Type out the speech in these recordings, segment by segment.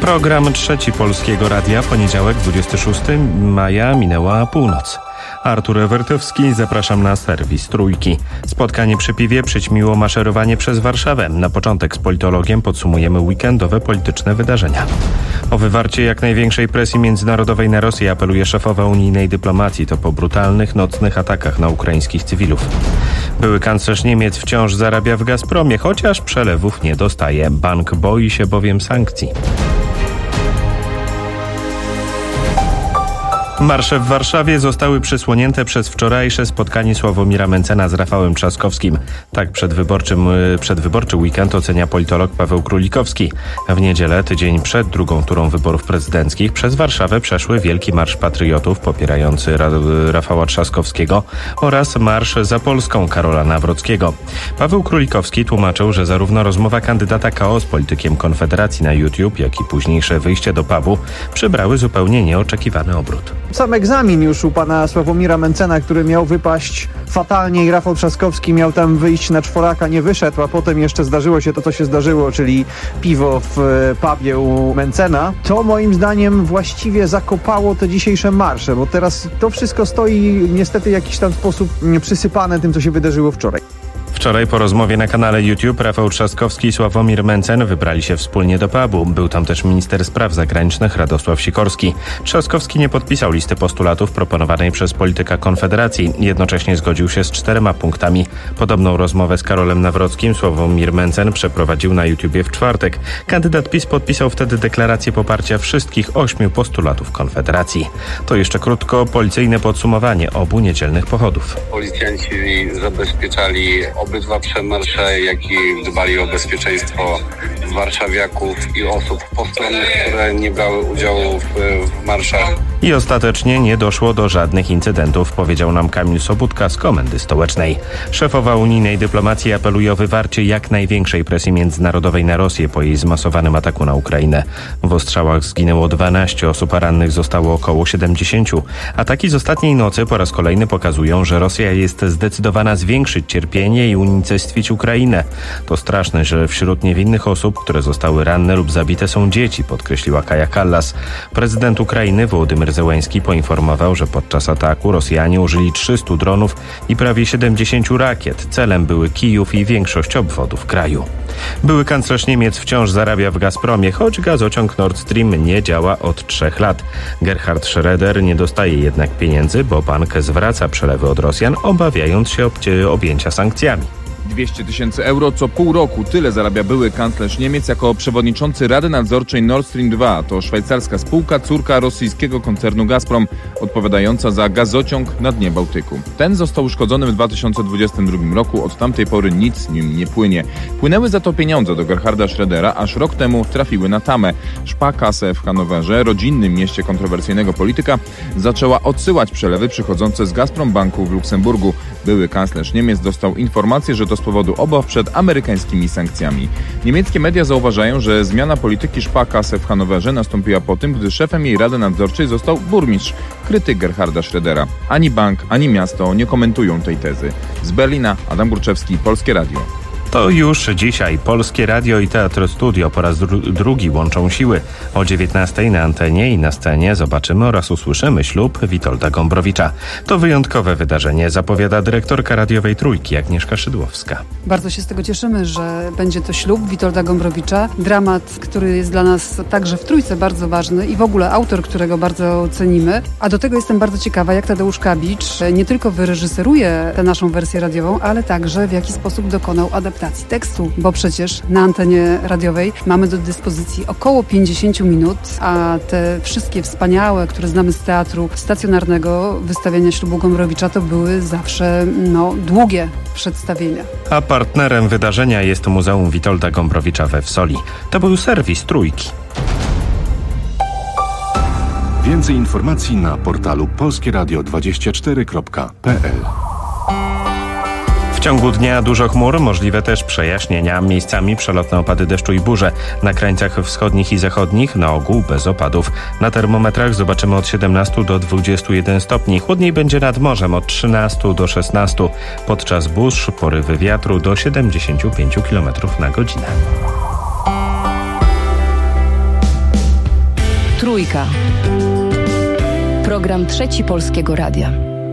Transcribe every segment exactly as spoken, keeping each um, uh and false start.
Program trzeci Polskiego Radia, poniedziałek, dwudziestego szóstego maja, minęła północ. Artur Ewertowski, zapraszam na serwis Trójki. Spotkanie przy piwie przyćmiło maszerowanie przez Warszawę. Na początek z politologiem podsumujemy weekendowe polityczne wydarzenia. O wywarcie jak największej presji międzynarodowej na Rosję apeluje szefowa unijnej dyplomacji. To po brutalnych, nocnych atakach na ukraińskich cywilów. Były kanclerz Niemiec wciąż zarabia w Gazpromie, chociaż przelewów nie dostaje. Bank boi się bowiem sankcji. Marsze w Warszawie zostały przysłonięte przez wczorajsze spotkanie Sławomira Mentzena z Rafałem Trzaskowskim. Tak przedwyborczym, przedwyborczy weekend ocenia politolog Paweł Królikowski. W niedzielę, tydzień przed drugą turą wyborów prezydenckich, przez Warszawę przeszły Wielki Marsz Patriotów popierający Ra- Rafała Trzaskowskiego oraz Marsz za Polską Karola Nawrockiego. Paweł Królikowski tłumaczył, że zarówno rozmowa kandydata K O z politykiem Konfederacji na YouTube, jak i późniejsze wyjście do pubu przybrały zupełnie nieoczekiwany obrót. Sam egzamin już u pana Sławomira Mentzena, który miał wypaść fatalnie i Rafał Trzaskowski miał tam wyjść na czworaka, nie wyszedł, a potem jeszcze zdarzyło się to, co się zdarzyło, czyli piwo w pubie u Mentzena. To moim zdaniem właściwie zakopało te dzisiejsze marsze, bo teraz to wszystko stoi niestety w jakiś tam sposób przysypane tym, co się wydarzyło wczoraj. Wczoraj po rozmowie na kanale YouTube Rafał Trzaskowski i Sławomir Mentzen wybrali się wspólnie do pubu. Był tam też minister spraw zagranicznych Radosław Sikorski. Trzaskowski nie podpisał listy postulatów proponowanej przez polityka Konfederacji. Jednocześnie zgodził się z czterema punktami. Podobną rozmowę z Karolem Nawrockim Sławomir Mentzen przeprowadził na YouTubie w czwartek. Kandydat PiS podpisał wtedy deklarację poparcia wszystkich ośmiu postulatów Konfederacji. To jeszcze krótko policyjne podsumowanie obu niedzielnych pochodów. Policjanci zabezpieczali obydwa przemarsze, jak i dbali o bezpieczeństwo warszawiaków i osób postronnych, które nie brały udziału w, w marszach. I ostatecznie nie doszło do żadnych incydentów, powiedział nam Kamil Sobudka z Komendy Stołecznej. Szefowa unijnej dyplomacji apeluje o wywarcie jak największej presji międzynarodowej na Rosję po jej zmasowanym ataku na Ukrainę. W ostrzałach zginęło dwanaście osób, a rannych zostało około siedemdziesięciu. Ataki z ostatniej nocy po raz kolejny pokazują, że Rosja jest zdecydowana zwiększyć cierpienie i unicestwić Ukrainę. To straszne, że wśród niewinnych osób, które zostały ranne lub zabite, są dzieci, podkreśliła Kaja Kallas. Prezydent Ukrainy Wołodymyr Zełenski poinformował, że podczas ataku Rosjanie użyli trzystu dronów i prawie siedemdziesięciu rakiet. Celem były Kijów i większość obwodów kraju. Były kanclerz Niemiec wciąż zarabia w Gazpromie, choć gazociąg Nord Stream nie działa od trzech lat. Gerhard Schröder nie dostaje jednak pieniędzy, bo bank zwraca przelewy od Rosjan, obawiając się obcie- objęcia sankcjami. dwieście tysięcy euro co pół roku. Tyle zarabia były kanclerz Niemiec jako przewodniczący Rady Nadzorczej Nord Stream dwa. To szwajcarska spółka, córka rosyjskiego koncernu Gazprom, odpowiadająca za gazociąg na dnie Bałtyku. Ten został uszkodzony w dwa tysiące dwudziestym drugim roku. Od tamtej pory nic nim nie płynie. Płynęły za to pieniądze do Gerharda Schrödera, aż rok temu trafiły na tamę. Sparkasse w Hanowerze, rodzinnym mieście kontrowersyjnego polityka, zaczęła odsyłać przelewy przychodzące z Gazprom Banku w Luksemburgu. Były kanclerz Niemiec dostał informację, że to z powodu obaw przed amerykańskimi sankcjami. Niemieckie media zauważają, że zmiana polityki Sparkasse w Hanowerze nastąpiła po tym, gdy szefem jej Rady Nadzorczej został burmistrz, krytyk Gerharda Schrödera. Ani bank, ani miasto nie komentują tej tezy. Z Berlina Adam Górczewski, Polskie Radio. To już dzisiaj Polskie Radio i Teatr Studio po raz dru- drugi łączą siły. O dziewiętnastej na antenie i na scenie zobaczymy oraz usłyszymy ślub Witolda Gombrowicza. To wyjątkowe wydarzenie, zapowiada dyrektorka radiowej Trójki Agnieszka Szydłowska. Bardzo się z tego cieszymy, że będzie to ślub Witolda Gombrowicza. Dramat, który jest dla nas także w Trójce bardzo ważny i w ogóle autor, którego bardzo cenimy. A do tego jestem bardzo ciekawa, jak Tadeusz Kabicz nie tylko wyreżyseruje tę naszą wersję radiową, ale także w jaki sposób dokonał adaptacji tekstu, bo przecież na antenie radiowej mamy do dyspozycji około pięćdziesiąt minut, a te wszystkie wspaniałe, które znamy z teatru stacjonarnego, wystawienia ślubu Gombrowicza, to były zawsze no, długie przedstawienia. A partnerem wydarzenia jest Muzeum Witolda Gombrowicza we Wsoli. To był serwis Trójki. Więcej informacji na portalu polskie radio dwadzieścia cztery kropka p l. W ciągu dnia dużo chmur, możliwe też przejaśnienia, miejscami przelotne opady deszczu i burze. Na krańcach wschodnich i zachodnich na ogół bez opadów. Na termometrach zobaczymy od siedemnastu do dwudziestu jeden stopni. Chłodniej będzie nad morzem od trzynastu do szesnastu. Podczas burz porywy wiatru do siedemdziesięciu pięciu kilometrów na godzinę. Trójka. Program Trzeci Polskiego Radia.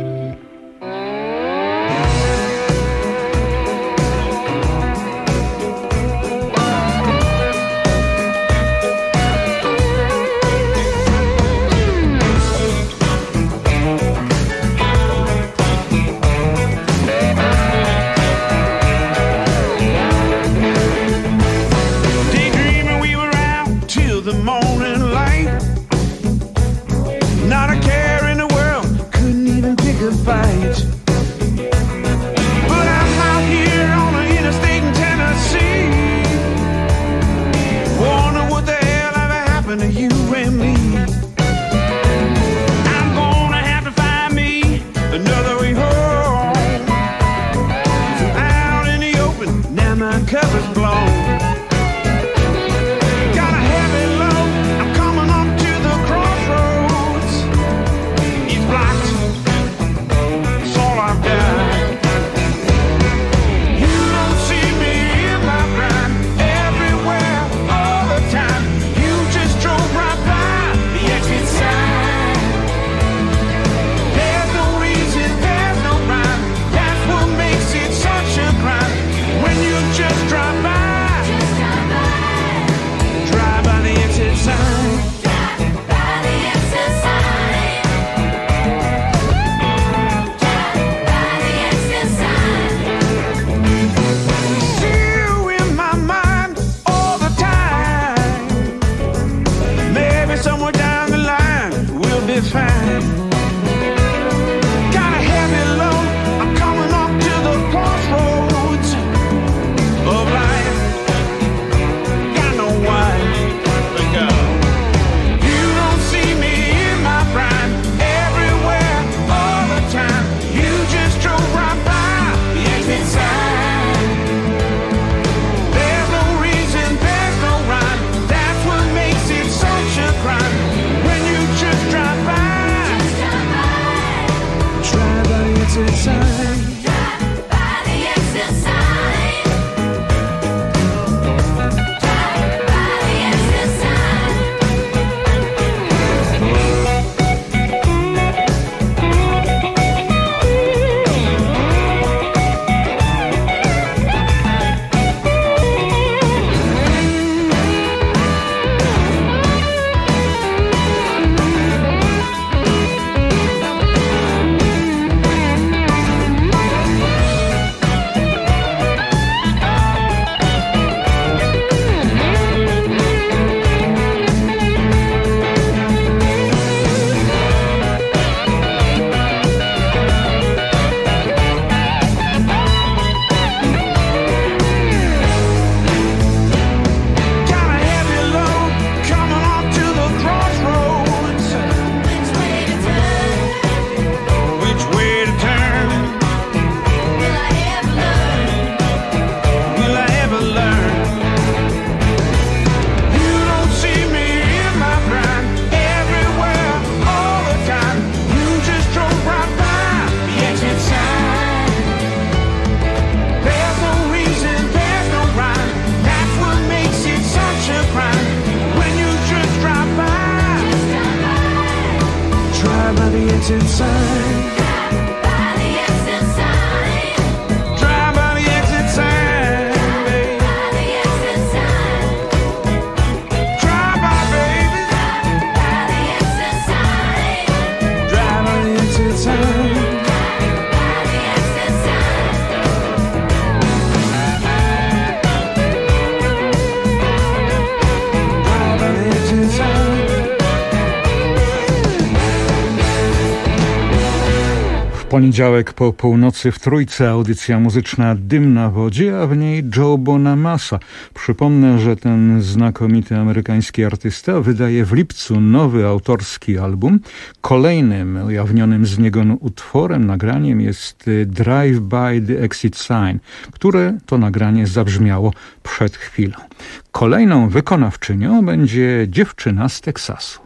Poniedziałek po północy w Trójce, audycja muzyczna Dym na wodzie, a w niej Joe Bonamassa. Przypomnę, że ten znakomity amerykański artysta wydaje w lipcu nowy autorski album. Kolejnym ujawnionym z niego utworem, nagraniem jest Drive by the Exit Sign, które to nagranie zabrzmiało przed chwilą. Kolejną wykonawczynią będzie dziewczyna z Teksasu.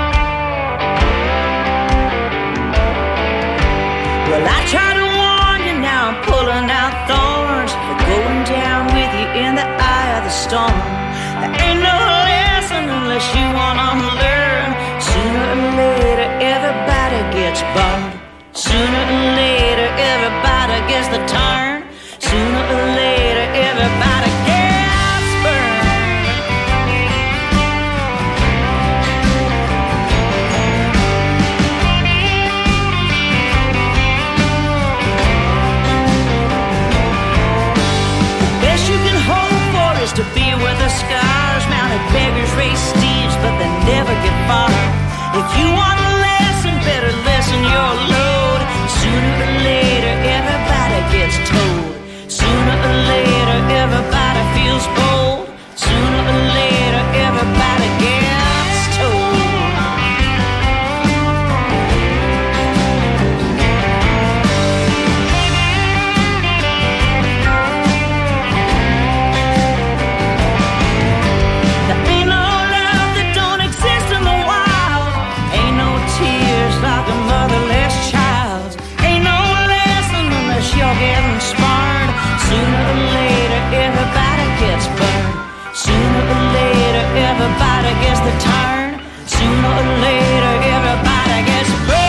Well, I try to warn you storm. There ain't no lesson unless you wanna learn. Sooner or later, everybody gets burned. Sooner or later, everybody gets the turn. Sooner or later, everybody gets burned. The best you can hope for is to be where the scars mounted beggars race steeds, but they never get far. If you want a lesson, better listen your load. Sooner or later, everybody gets told. Sooner or later, everybody feels bold. Sooner or later, everybody gets told. There ain't no love that don't exist in the wild. Ain't no tears like a motherless child's. Ain't no lesson unless you're getting smarred. Sooner or later, everybody gets burned. Sooner or later, everybody gets the turn. Sooner or later, everybody gets burned.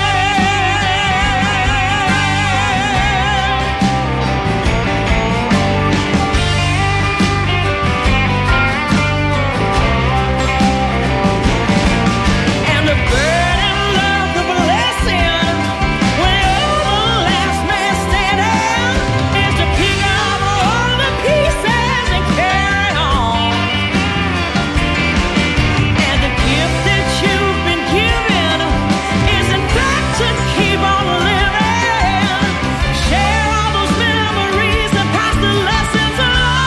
And the burden love, the blessing, when you're the last man standing, is to pick up all the pieces and carry on. And the gift that you've been given is in fact to keep on living. Share all those memories and pass the lessons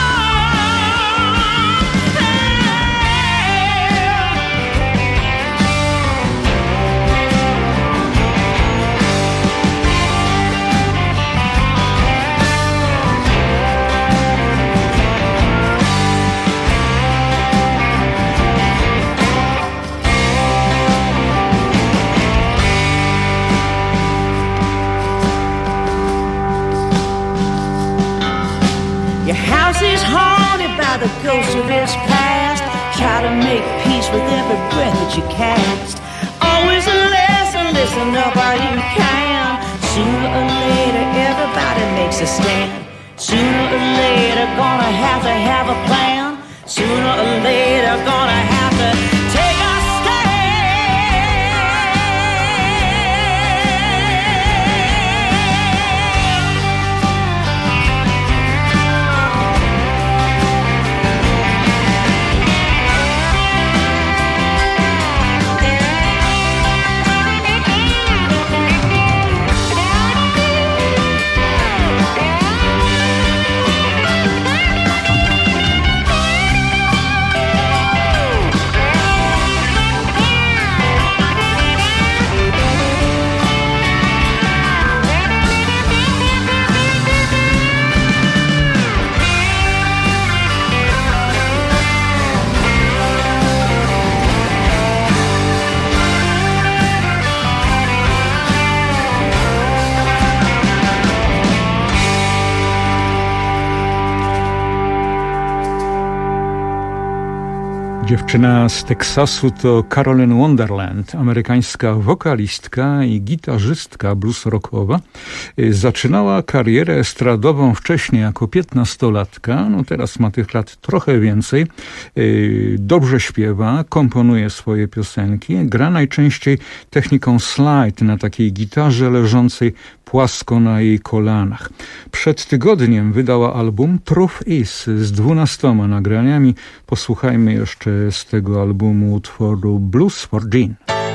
along. Your house is haunted by the ghosts of its past. Try to make peace with every breath that you cast. Always a lesson, listen up while you can. Sooner or later, everybody makes a stand. Sooner or later, gonna have to have a plan. Sooner or later, gonna have to take a stand. Dziewczyna z Teksasu to Carolyn Wonderland, amerykańska wokalistka i gitarzystka blues rockowa. Zaczynała karierę estradową wcześniej jako piętnastolatka, no teraz ma tych lat trochę więcej. Dobrze śpiewa, komponuje swoje piosenki, gra najczęściej techniką slide na takiej gitarze leżącej płasko na jej kolanach. Przed tygodniem wydała album Truth Is z dwunastoma nagraniami. Posłuchajmy jeszcze z tego albumu utworu Blues for Jean.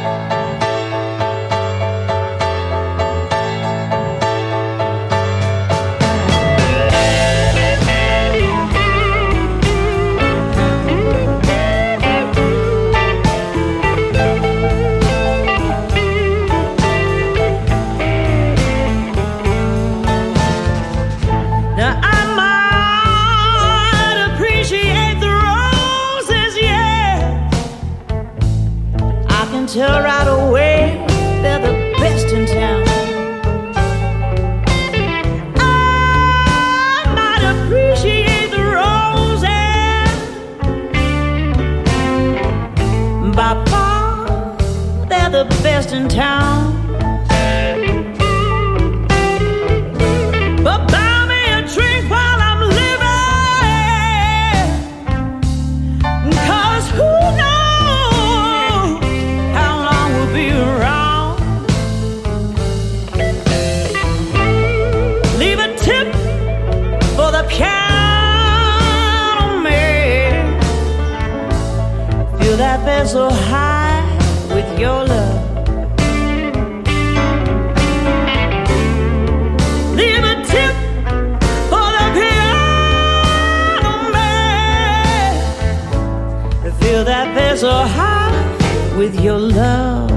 Tell right away they're the best in town. I might appreciate the roses, best in town. But buy me a drink while I'm living, 'cause who knows how long we'll be around. Leave a tip for the piano man. Feel that bed so high with your love. Leave a tip for the piano man. Feel that bed so high with your love.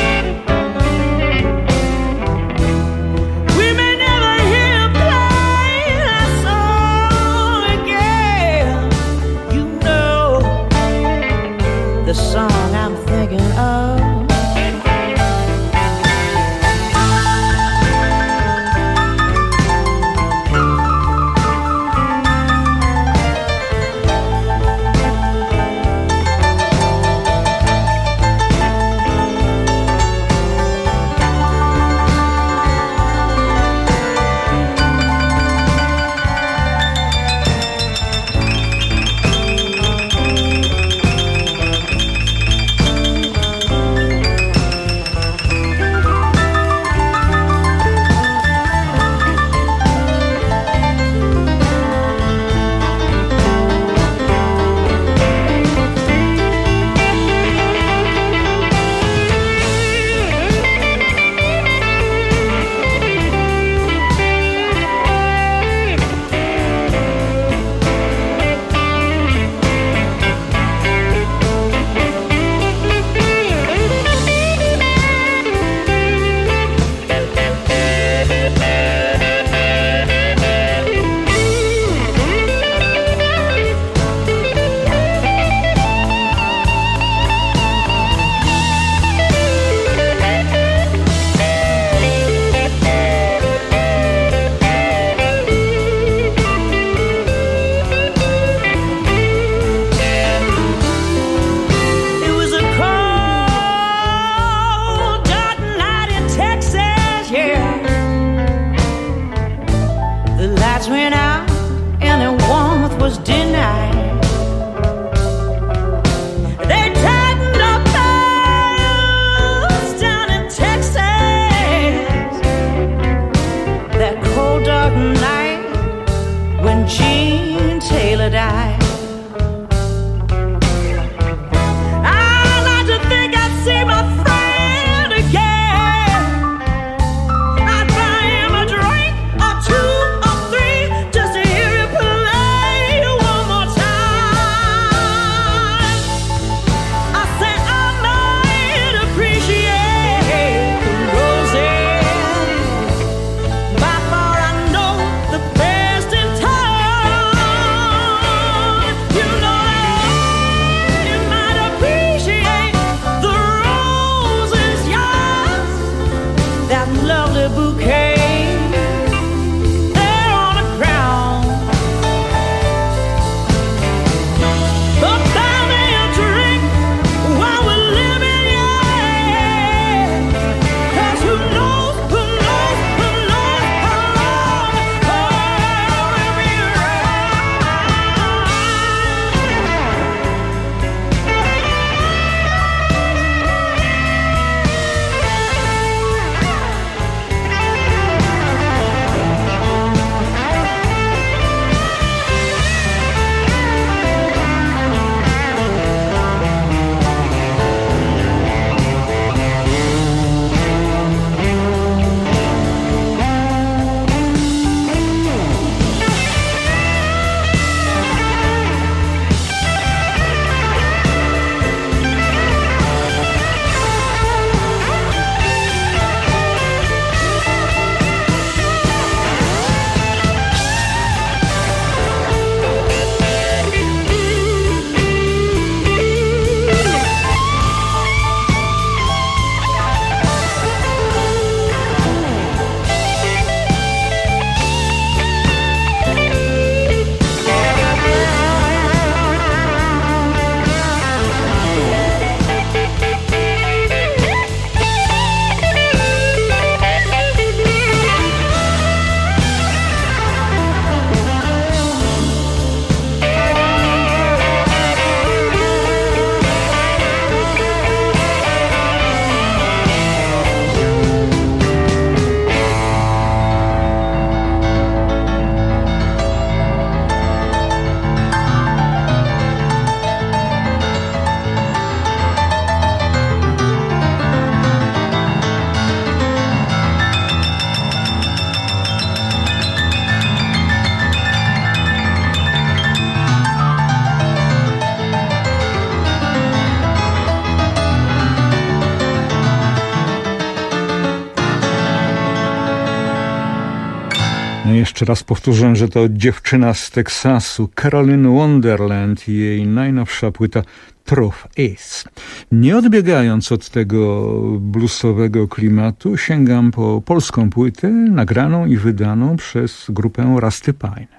We may never hear him play that song again. You know the song I'm thinking of. Jeszcze raz powtórzę, że to dziewczyna z Teksasu, Carolyn Wonderland i jej najnowsza płyta Truth Is. Nie odbiegając od tego bluesowego klimatu, sięgam po polską płytę nagraną i wydaną przez grupę Rusty Pine.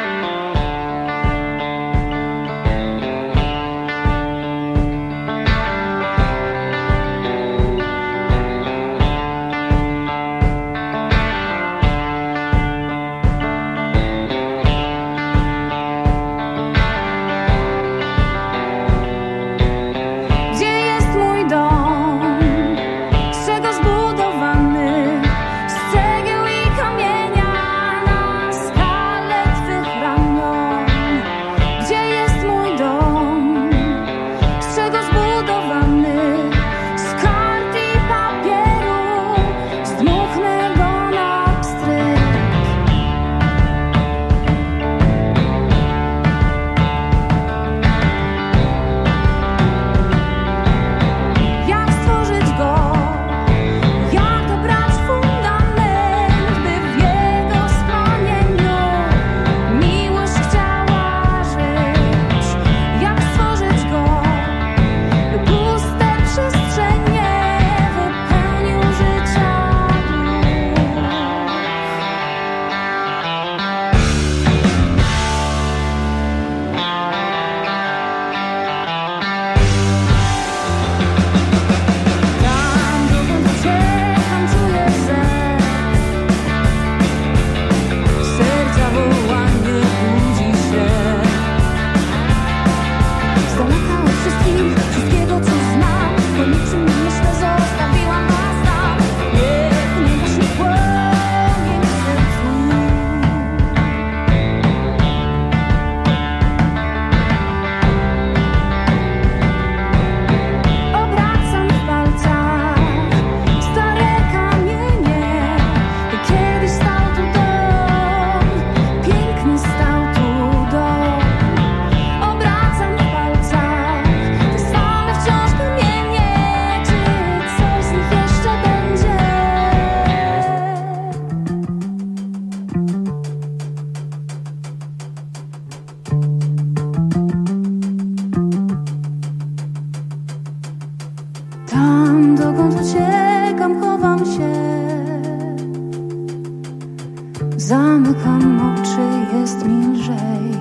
Zamykam oczy, jest mi lżej.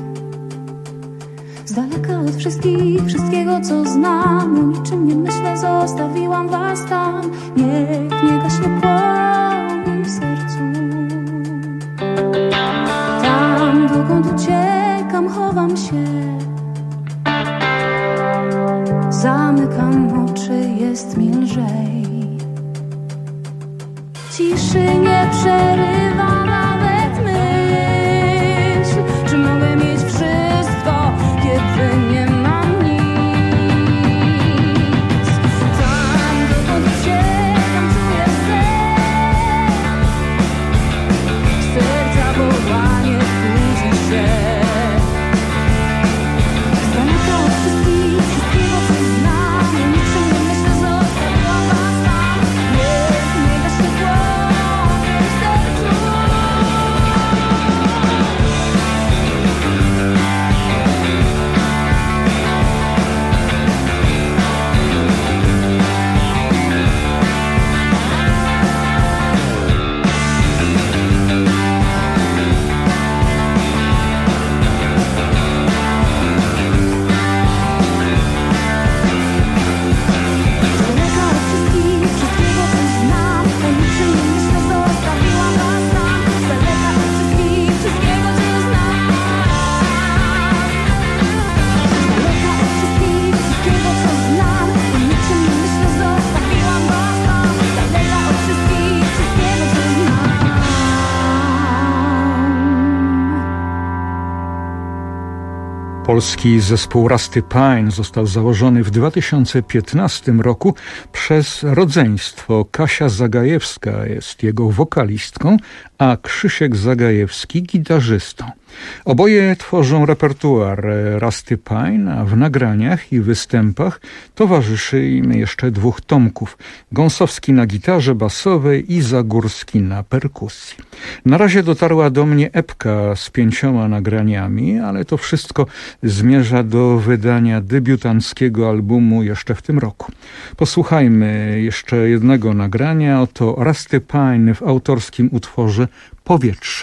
Z daleka od wszystkich, wszystkiego co znam, o niczym nie myślę, zostawiłam was tam. Niech nie gaśnie płomień w sercu. Tam, dokąd uciekam, chowam się. Zamykam oczy, jest mi lżej. Ciszy nie przerywa nawet myśl. Czy mogę mieć wszystko, kiedy nie mam nic? Tam, dokąd uciekam, czuję sen. Serca wołanie budzi się. Z daleka od wszystkich, wszystkiego co znam, o niczym nie myślę, zostawiłam was tam. Niech nie gaśnie płomień w sercu. Z daleka od wszystkich, wszystkiego co znam, o niczym nie myślę, zostawiłam was tam. Z daleka od wszystkich, wszystkiego co znam. Z daleka od wszystkich, wszystkiego co znam, o niczym nie myślę, zostawiłam was tam. Z daleka od wszystkich, wszystkiego co znam. Polski zespół Rusty Pine został założony w dwa tysiące piętnastym roku przez rodzeństwo. Kasia Zagajewska jest jego wokalistką, a Krzysiek Zagajewski gitarzystą. Oboje tworzą repertuar Rusty Pine, a w nagraniach i występach towarzyszy im jeszcze dwóch Tomków. Gąsowski na gitarze basowej i Zagórski na perkusji. Na razie dotarła do mnie epka z pięcioma nagraniami, ale to wszystko zmierza do wydania debiutanckiego albumu jeszcze w tym roku. Posłuchajmy jeszcze jednego nagrania. Oto Rusty Pine w autorskim utworze Powietrze.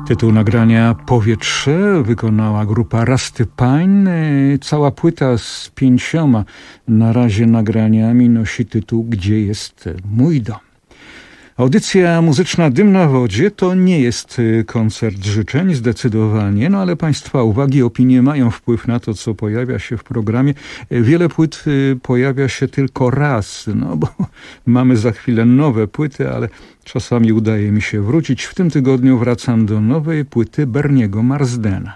Tytuł nagrania Powietrze wykonała grupa Rusty Pine. Cała płyta z pięcioma na razie nagraniami nosi tytuł Gdzie jest mój dom? Audycja muzyczna Dym na wodzie to nie jest koncert życzeń, zdecydowanie, no ale Państwa uwagi, opinie mają wpływ na to, co pojawia się w programie. Wiele płyt pojawia się tylko raz, no bo mamy za chwilę nowe płyty, ale czasami udaje mi się wrócić. W tym tygodniu wracam do nowej płyty Berniego Marsdena.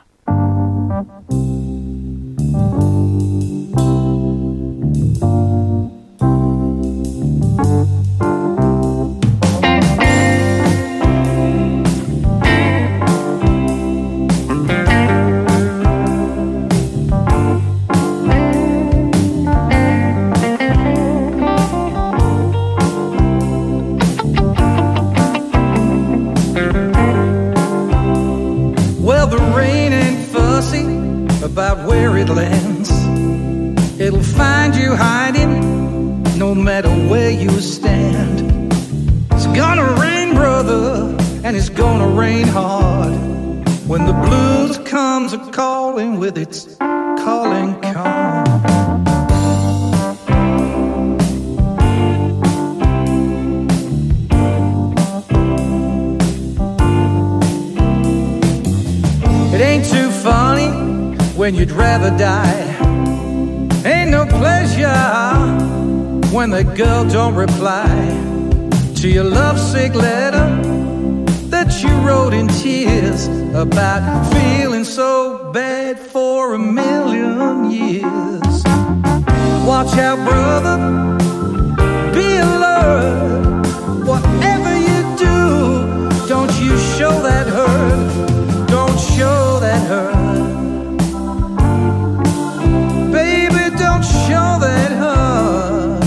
About where it lands, it'll find you hiding no matter where you stand. It's gonna rain, brother, and it's gonna rain hard when the blues comes a-calling with its calling card. It ain't too funny when you'd rather die. Ain't no pleasure when the girl don't reply to your lovesick letter that you wrote in tears about feeling so bad for a million years. Watch out, brother, be alert. Whatever you do, don't you show that hurt. Don't show that hurt. Don't show that hurt.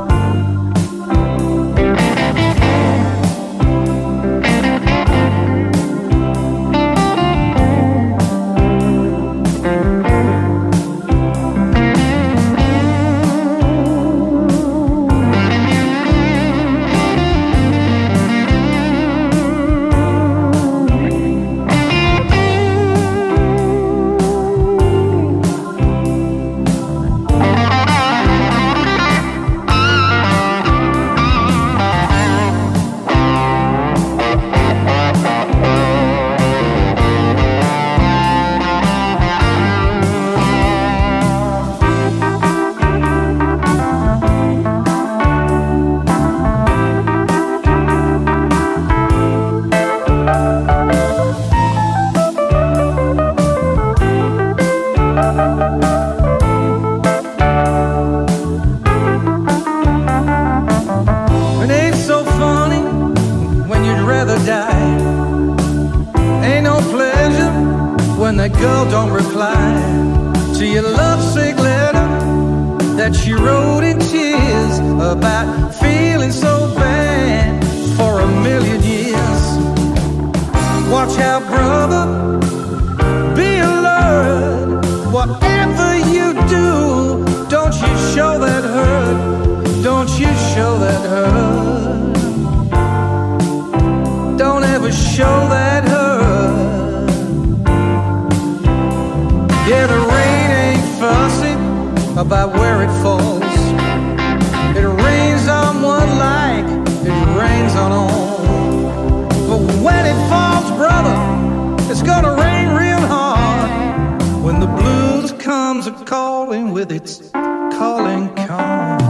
About where it falls, it rains on one like it rains on all. But when it falls, brother, it's gonna rain real hard when the blues comes a calling with its calling card.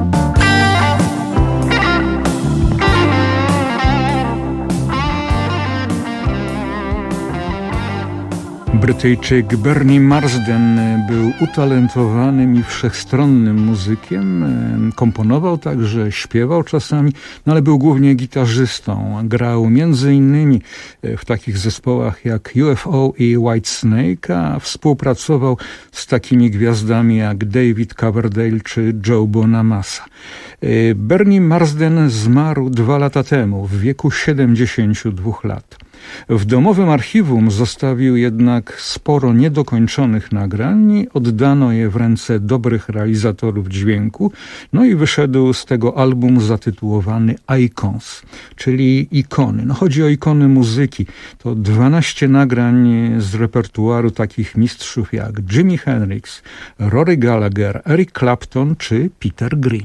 Brytyjczyk Bernie Marsden był utalentowanym i wszechstronnym muzykiem. Komponował także, śpiewał czasami, no ale był głównie gitarzystą. Grał między innymi w takich zespołach jak U F O i Whitesnake, a współpracował z takimi gwiazdami jak David Coverdale czy Joe Bonamassa. Bernie Marsden zmarł dwa lata temu, w wieku siedemdziesięciu dwóch lat. W domowym archiwum zostawił jednak sporo niedokończonych nagrań i oddano je w ręce dobrych realizatorów dźwięku, no i wyszedł z tego album zatytułowany Icons, czyli ikony. No chodzi o ikony muzyki. To dwanaście nagrań z repertuaru takich mistrzów jak Jimi Hendrix, Rory Gallagher, Eric Clapton czy Peter Green.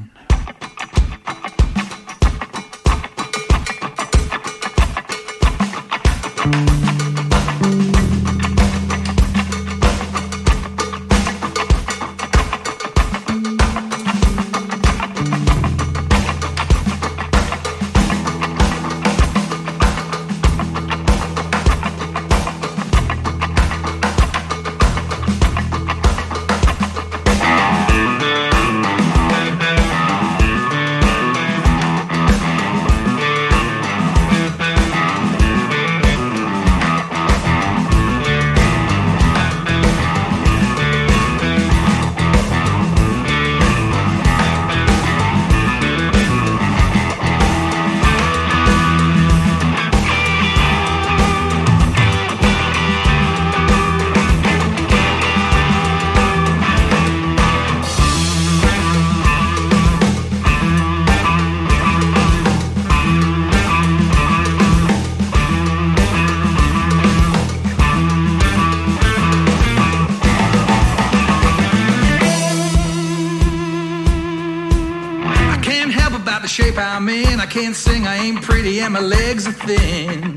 Shape I'm in, I can't sing, I ain't pretty, and my legs are thin.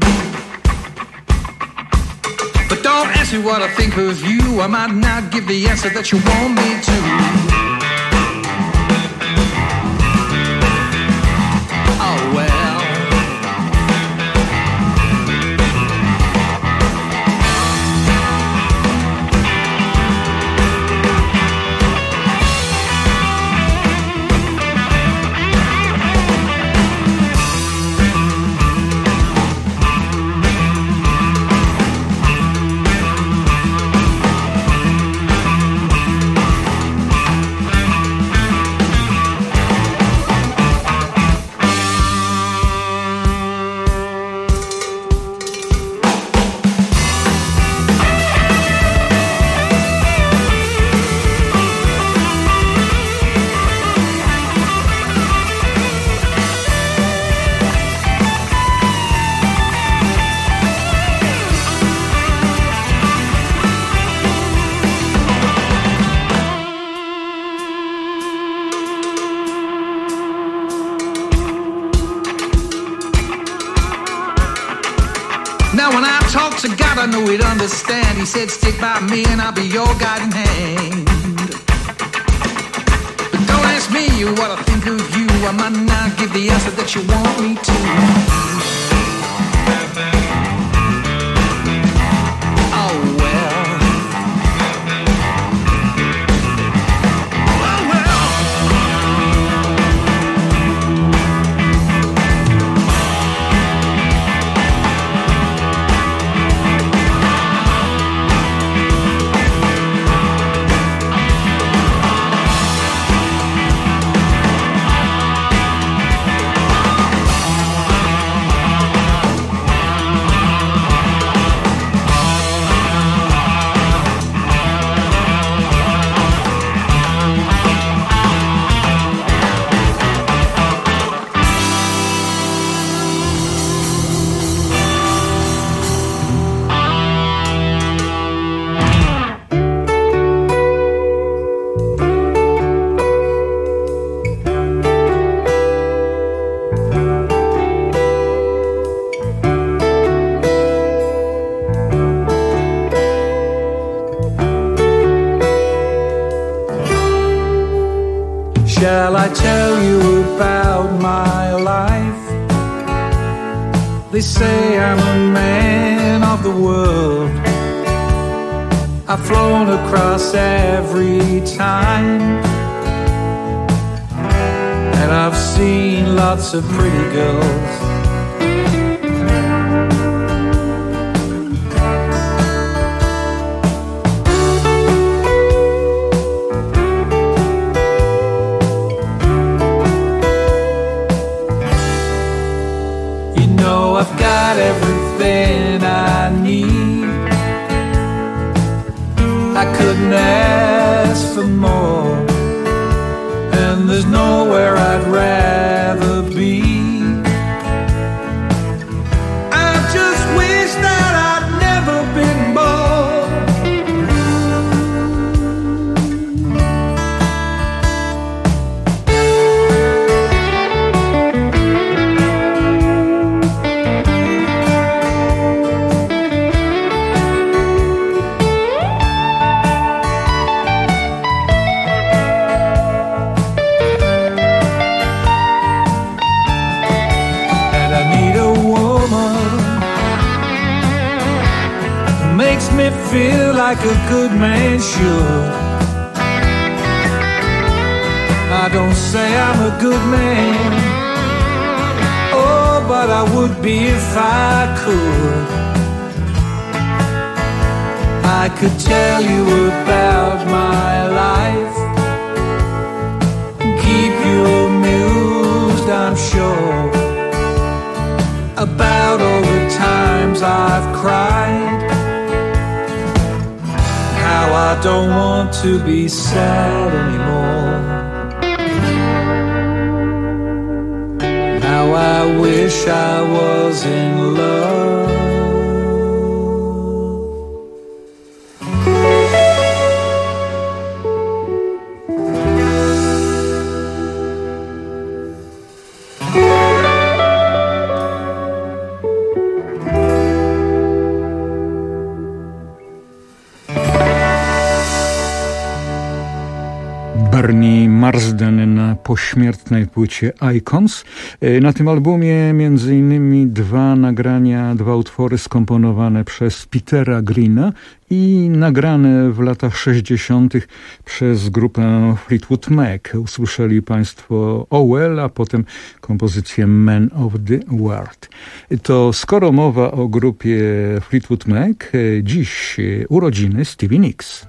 But don't ask me what I think of you, I might not give the answer that you want me to. Oh well. Now when I talk to God, I know he'd understand. He said, stick by me and I'll be your guiding hand. But don't ask me what I think of you, I might not give the answer that you want me to. Oh well. Shall I tell you about my life? They say I'm a man of the world. I've flown across every time, and I've seen lots of pretty girls. I've got everything couldn't ask for more, and there's nowhere I'd rather be. I just wish that I'd never been born. Makes me feel like a good man should. I don't say I'm a good man, oh, but I would be if I could. I could tell you about my life, keep you amused, I'm sure, about all the times I've cried, how I don't want to be sad anymore, how I wish I was in love. Bernie Marsden na pośmiertnej płycie Icons. Na tym albumie między innymi dwa nagrania, dwa utwory skomponowane przez Petera Greena i nagrane w latach sześćdziesiątych przez grupę Fleetwood Mac. Usłyszeli Państwo Oh Well, a potem kompozycję Man of the World. To skoro mowa o grupie Fleetwood Mac, dziś urodziny Stevie Nicks.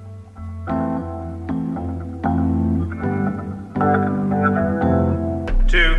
Two.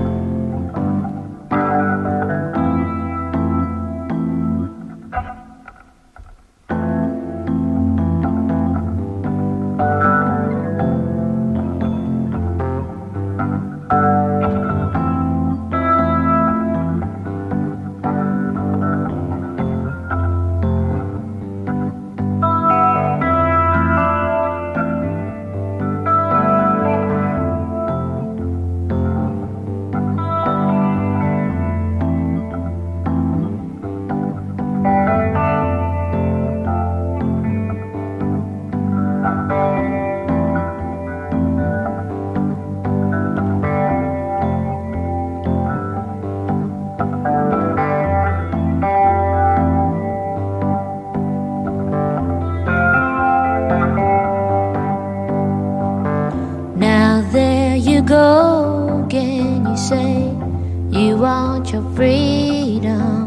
Go again, you say you want your freedom.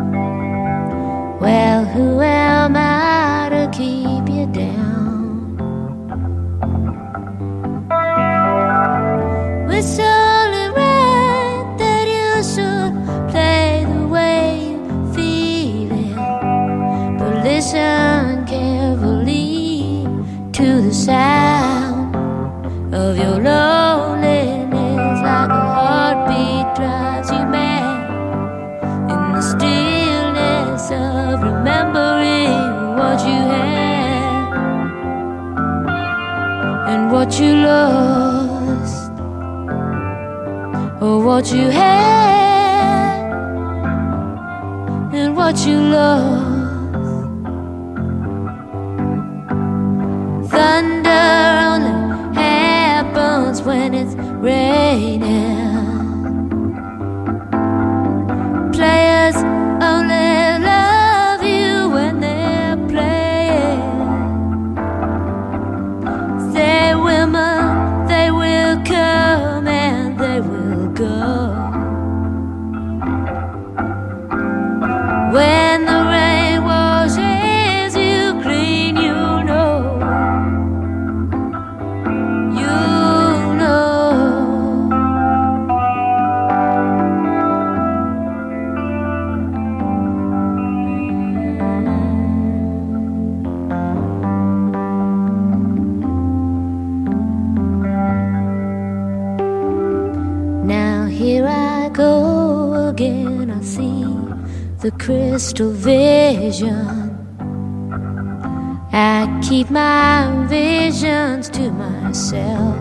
Well, who am I to keep you down? It's only right that you should play the way you feel it, but listen carefully to the sound of your loneliness, like a heartbeat drives you mad, in the stillness of remembering what you had and what you lost, or what you had and what you lost. Thunder only happens when it's raining. Players only love you when they're playing. Say women, they will come and they will go. When the rain washes you clean, you know, you know. go again, I see the crystal vision. I keep my visions to myself.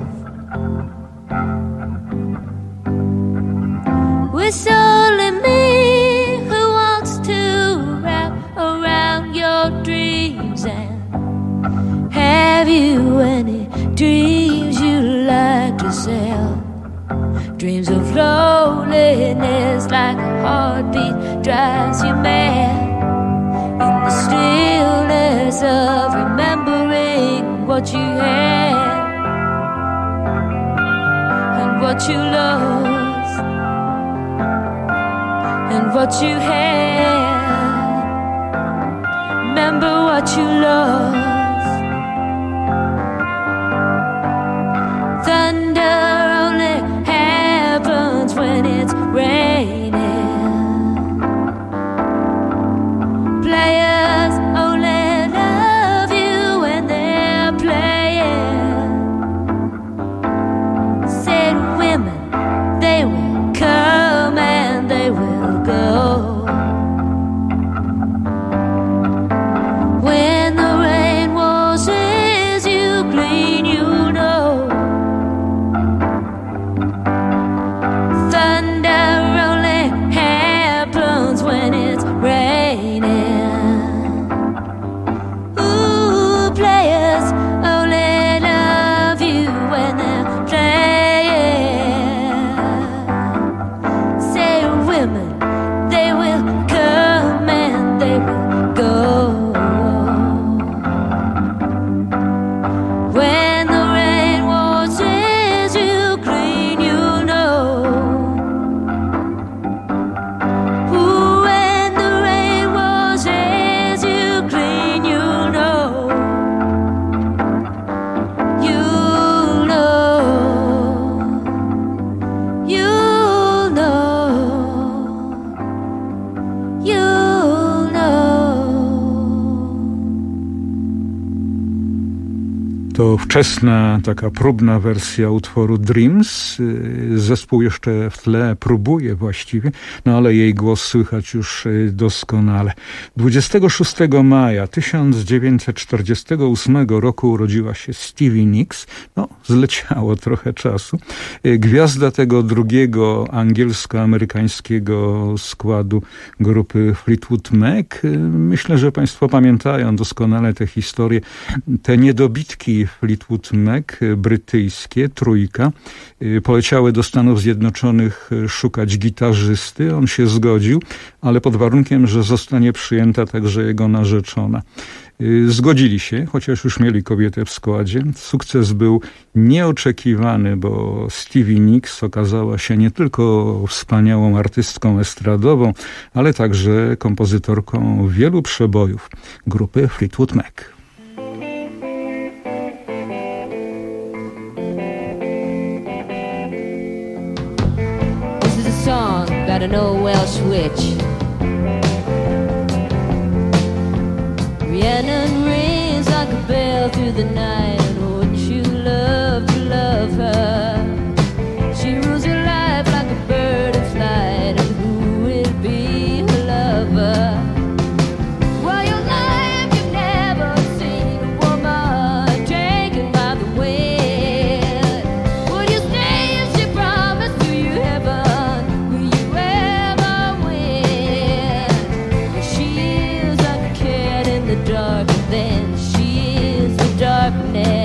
It's only me who wants to wrap around your dreams. And have you any dreams you like to sell? Dreams of loneliness, like a heartbeat drives you mad. In the stillness of remembering what you had and what you lost and what you had. Remember what you lost. Thunder only happens when it's raining. Players only love you when they're playing. Said women, they will come and they will go. When the rain washes you clean, you know. Thunder only happens when it's raining. Ooh, players only love you when they're playing. Say women, they will come and they will go. When the rain washes you clean, you know. Ooh, when the rain washes you clean, you know. You know. You know. You know. To wczesna, taka próbna wersja utworu Dreams. Zespół jeszcze w tle próbuje właściwie, no ale jej głos słychać już doskonale. dwudziestego szóstego maja tysiąc dziewięćset czterdziestego ósmego roku urodziła się Stevie Nicks. No, zleciało trochę czasu. Gwiazda tego drugiego angielsko-amerykańskiego składu grupy Fleetwood Mac. Myślę, że Państwo pamiętają doskonale tę historię. Te niedobitki Fleetwood Mac, brytyjskie, trójka, poleciały do Stanów Zjednoczonych szukać gitarzysty. On się zgodził, ale pod warunkiem, że zostanie przyjęta także jego narzeczona. Zgodzili się, chociaż już mieli kobietę w składzie. Sukces był nieoczekiwany, bo Stevie Nicks okazała się nie tylko wspaniałą artystką estradową, ale także kompozytorką wielu przebojów grupy Fleetwood Mac. This is a song about an old Welsh witch. Rhiannon rings like a bell through the night, and wouldn't you love to love her? She rules your life like a bird in flight, and who will be her lover? Well, your life you've never seen a woman taken by the wind. Would you stay if she promised to you heaven? Will you ever win? Well, she is like a cat in the dark, and then she is the darkness.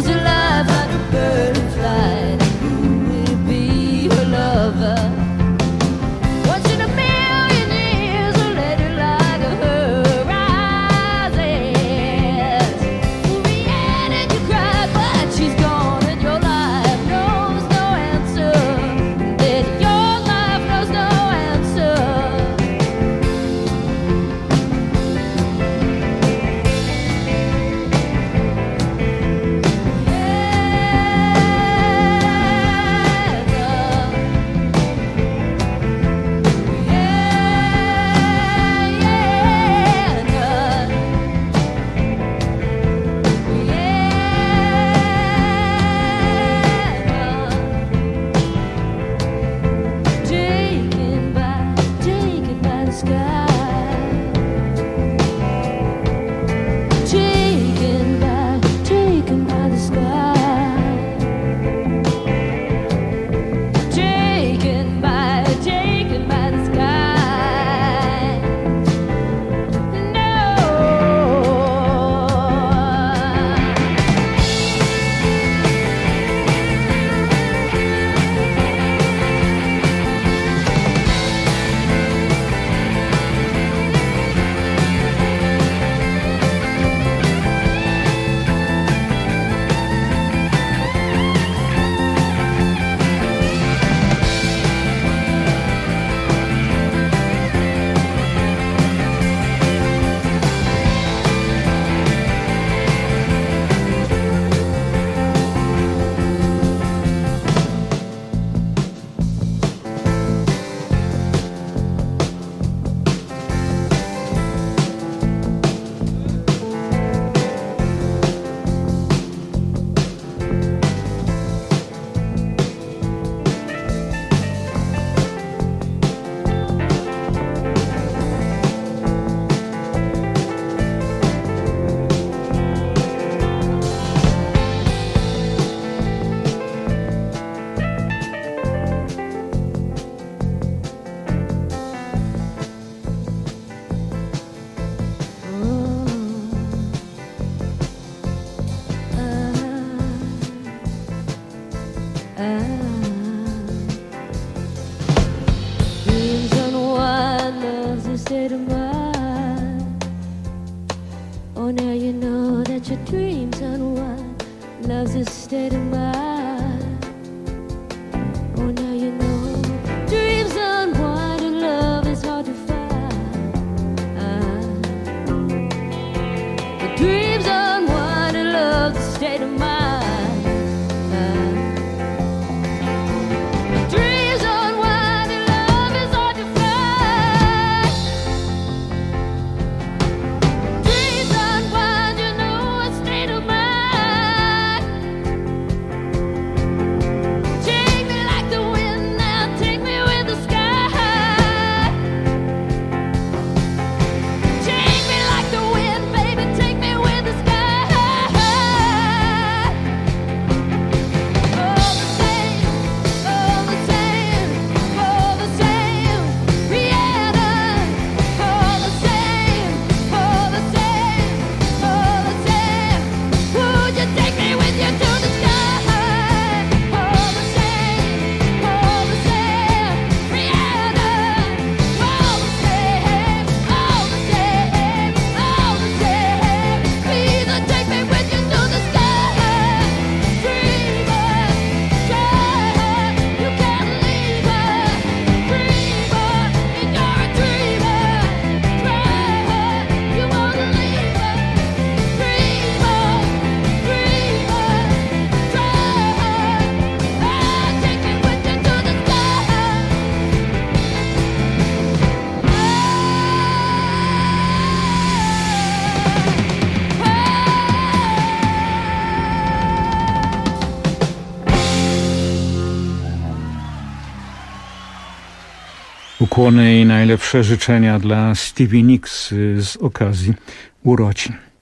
Ukłony i najlepsze życzenia dla Stevie Nicks z okazji urodzin.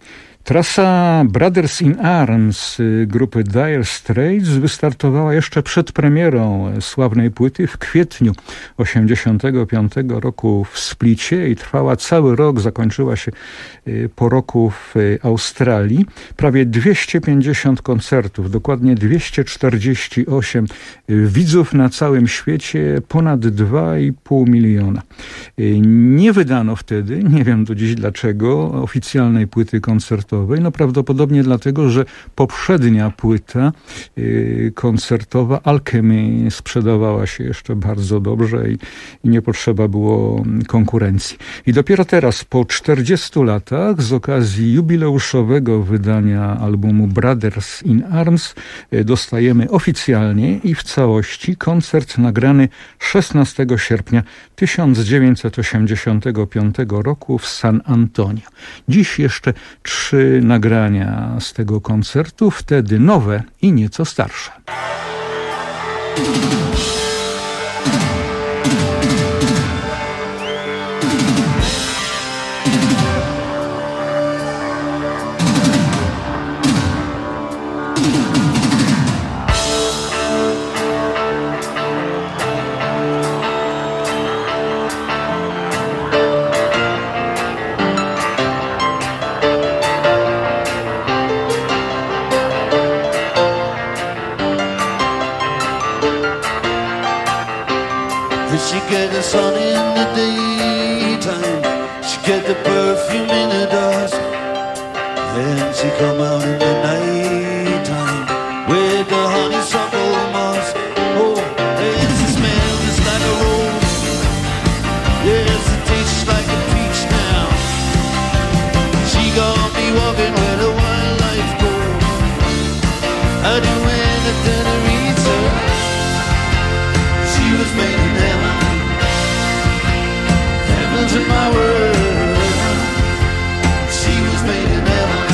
Trasa Brothers in Arms grupy Dire Straits wystartowała jeszcze przed premierą sławnej płyty w kwietniu osiemdziesiątego piątego roku w Splicie i trwała cały rok, zakończyła się po roku w Australii. Prawie dwieście pięćdziesiąt koncertów, dokładnie dwieście czterdzieści osiem widzów na całym świecie, ponad dwa i pół miliona. Nie wydano wtedy, nie wiem do dziś dlaczego, oficjalnej płyty koncertowej. No prawdopodobnie dlatego, że poprzednia płyta y, koncertowa Alchemy sprzedawała się jeszcze bardzo dobrze i, i nie potrzeba było konkurencji. I dopiero teraz, po czterdziestu latach, z okazji jubileuszowego wydania albumu Brothers in Arms, y, dostajemy oficjalnie i w całości koncert nagrany szesnastego sierpnia tysiąc dziewięćset osiemdziesiątego piątego roku w San Antonio. Dziś jeszcze trzy nagrania z tego koncertu, wtedy nowe i nieco starsze. She get the sun in the daytime, she get the perfume in the dusk, then she come out in the nighttime with the honeysuckle musk. Oh, it's a smell just like a rose, yes, it tastes like a peach now. She got me walking where the wildlife goes. I do anything to reach her. She was made in heaven. In my world, she was made in heaven.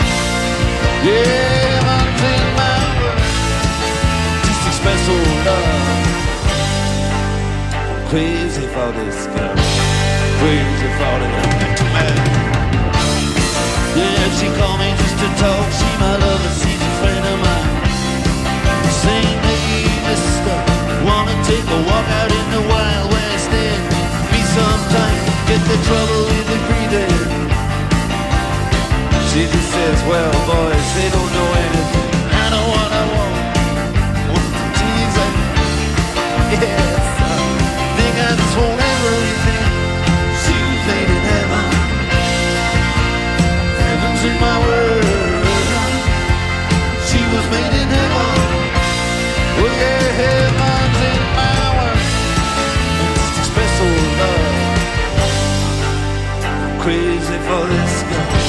Yeah, heaven's in my world. Just express old love. I'm crazy for this girl, crazy for this man. Yeah, she called me just to talk. She my lover, she's a friend of mine. Sing me, mister, wanna take a walk out in the Wild West End? Be sometime. Get the trouble with the breathing. She just says, well, boys, they don't know anything. I know what I want. Want to tease them. Yes, I think I just want everything. She was made in heaven. Heaven's in my world. She was made in heaven. Oh yeah, heaven's in my world. And just express old love. Crazy for this girl.